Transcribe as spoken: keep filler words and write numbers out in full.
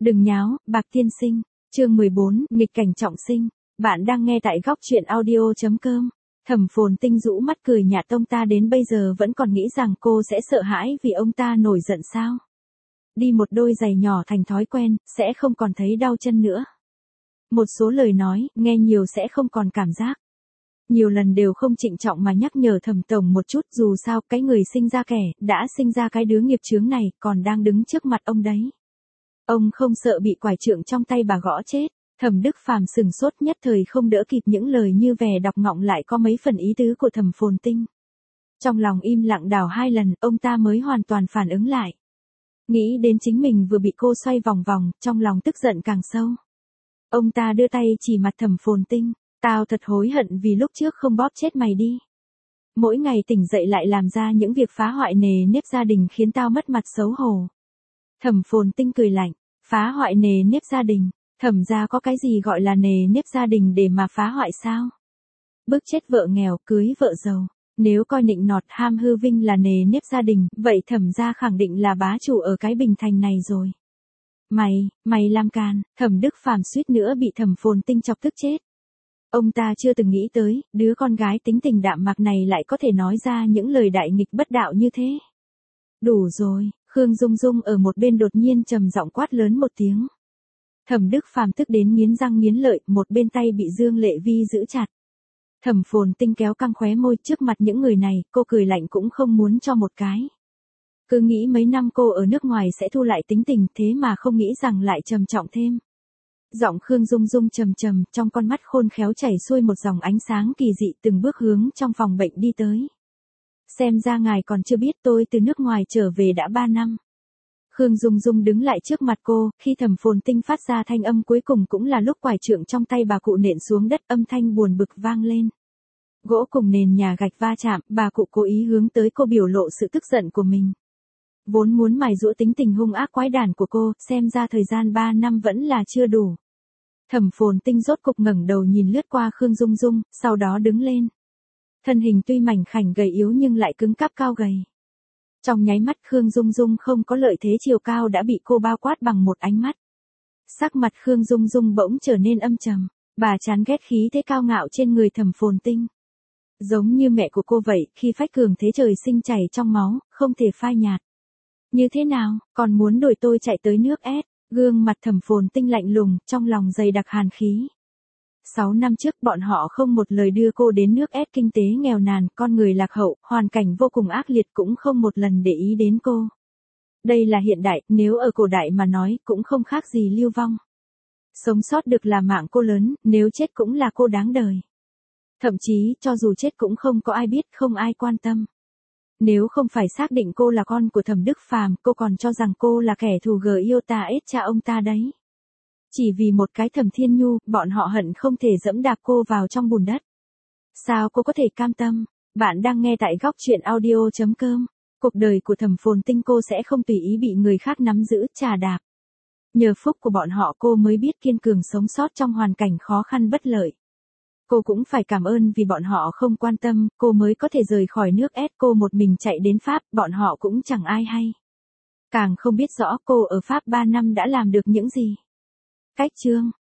Đừng nháo, Bạc tiên sinh. Chương mười bốn, nghịch cảnh trọng sinh. Bạn đang nghe tại góc truyện audio chấm com. Thẩm Phồn Tinh rũ mắt cười nhạt, ông ta đến bây giờ vẫn còn nghĩ rằng cô sẽ sợ hãi vì ông ta nổi giận sao? Đi một đôi giày nhỏ thành thói quen, sẽ không còn thấy đau chân nữa. Một số lời nói, nghe nhiều sẽ không còn cảm giác. Nhiều lần đều không trịnh trọng mà nhắc nhở Thẩm tổng một chút, dù sao cái người sinh ra kẻ, đã sinh ra cái đứa nghiệp chướng này, còn đang đứng trước mặt ông đấy. Ông không sợ bị quải trượng trong tay bà gõ chết. Thẩm Đức Phàm sừng sốt, nhất thời không đỡ kịp những lời như vẻ đọc ngọng lại có mấy phần ý tứ của Thẩm Phồn Tinh. Trong lòng im lặng đảo hai lần, ông ta mới hoàn toàn phản ứng lại. Nghĩ đến chính mình vừa bị cô xoay vòng vòng, trong lòng tức giận càng sâu. Ông ta đưa tay chỉ mặt Thẩm Phồn Tinh, tao thật hối hận vì lúc trước không bóp chết mày đi. Mỗi ngày tỉnh dậy lại làm ra những việc phá hoại nề nếp gia đình khiến tao mất mặt xấu hổ. Thẩm Phồn Tinh cười lạnh, phá hoại nề nếp gia đình. Thẩm gia có cái gì gọi là nề nếp gia đình để mà phá hoại sao? Bức chết vợ nghèo, cưới vợ giàu. Nếu coi nịnh nọt ham hư vinh là nề nếp gia đình, vậy Thẩm gia khẳng định là bá chủ ở cái Bình Thành này rồi. Mày, mày làm càn, Thẩm Đức Phàm suýt nữa bị Thẩm Phồn Tinh chọc tức chết. Ông ta chưa từng nghĩ tới, đứa con gái tính tình đạm mạc này lại có thể nói ra những lời đại nghịch bất đạo như thế. Đủ rồi, Khương Dung Dung ở một bên đột nhiên trầm giọng quát lớn một tiếng. Thẩm Đức Phàm tức đến nghiến răng nghiến lợi, một bên tay bị Dương Lệ Vi giữ chặt. Thẩm Phồn Tinh kéo căng khóe môi, trước mặt những người này, cô cười lạnh cũng không muốn cho một cái. Cứ nghĩ mấy năm cô ở nước ngoài sẽ thu lại tính tình, thế mà không nghĩ rằng lại trầm trọng thêm. Giọng Khương Dung Dung trầm trầm, trong con mắt khôn khéo chảy xuôi một dòng ánh sáng kỳ dị, từng bước hướng trong phòng bệnh đi tới. Xem ra ngài còn chưa biết tôi từ nước ngoài trở về đã ba năm. Khương Dung Dung đứng lại trước mặt cô, khi Thẩm Phồn Tinh phát ra thanh âm cuối cùng cũng là lúc quải trượng trong tay bà cụ nện xuống đất, âm thanh buồn bực vang lên. Gỗ cùng nền nhà gạch va chạm, bà cụ cố ý hướng tới cô biểu lộ sự tức giận của mình. Vốn muốn mài giũa tính tình hung ác quái đản của cô, xem ra thời gian ba năm vẫn là chưa đủ. Thẩm Phồn Tinh rốt cục ngẩng đầu nhìn lướt qua Khương Dung Dung, sau đó đứng lên. Thân hình tuy mảnh khảnh gầy yếu nhưng lại cứng cáp cao gầy. Trong nháy mắt Khương Dung Dung không có lợi thế chiều cao đã bị cô bao quát bằng một ánh mắt. Sắc mặt Khương Dung Dung bỗng trở nên âm trầm, bà chán ghét khí thế cao ngạo trên người Thẩm Phồn Tinh. Giống như mẹ của cô vậy, khi phách cường thế trời sinh chảy trong máu, không thể phai nhạt. Như thế nào, còn muốn đuổi tôi chạy tới nước ép? Gương mặt Thẩm Phồn Tinh lạnh lùng, trong lòng dày đặc hàn khí. Sáu năm trước bọn họ không một lời đưa cô đến nước ép kinh tế nghèo nàn, con người lạc hậu, hoàn cảnh vô cùng ác liệt cũng không một lần để ý đến cô. Đây là hiện đại, nếu ở cổ đại mà nói cũng không khác gì lưu vong. Sống sót được là mạng cô lớn, nếu chết cũng là cô đáng đời. Thậm chí, cho dù chết cũng không có ai biết, không ai quan tâm. Nếu không phải xác định cô là con của Thẩm Đức Phàm, cô còn cho rằng cô là kẻ thù gờ yêu ta ết cha ông ta đấy. Chỉ vì một cái Thẩm Thiên Nhu, bọn họ hận không thể dẫm đạp cô vào trong bùn đất. Sao cô có thể cam tâm? Bạn đang nghe tại góc truyện audio chấm com. Cuộc đời của Thẩm Phồn Tinh cô sẽ không tùy ý bị người khác nắm giữ, trà đạp. Nhờ phúc của bọn họ cô mới biết kiên cường sống sót trong hoàn cảnh khó khăn bất lợi. Cô cũng phải cảm ơn vì bọn họ không quan tâm, cô mới có thể rời khỏi nước ép, cô một mình chạy đến Pháp, bọn họ cũng chẳng ai hay. Càng không biết rõ cô ở Pháp ba năm đã làm được những gì. Cách chương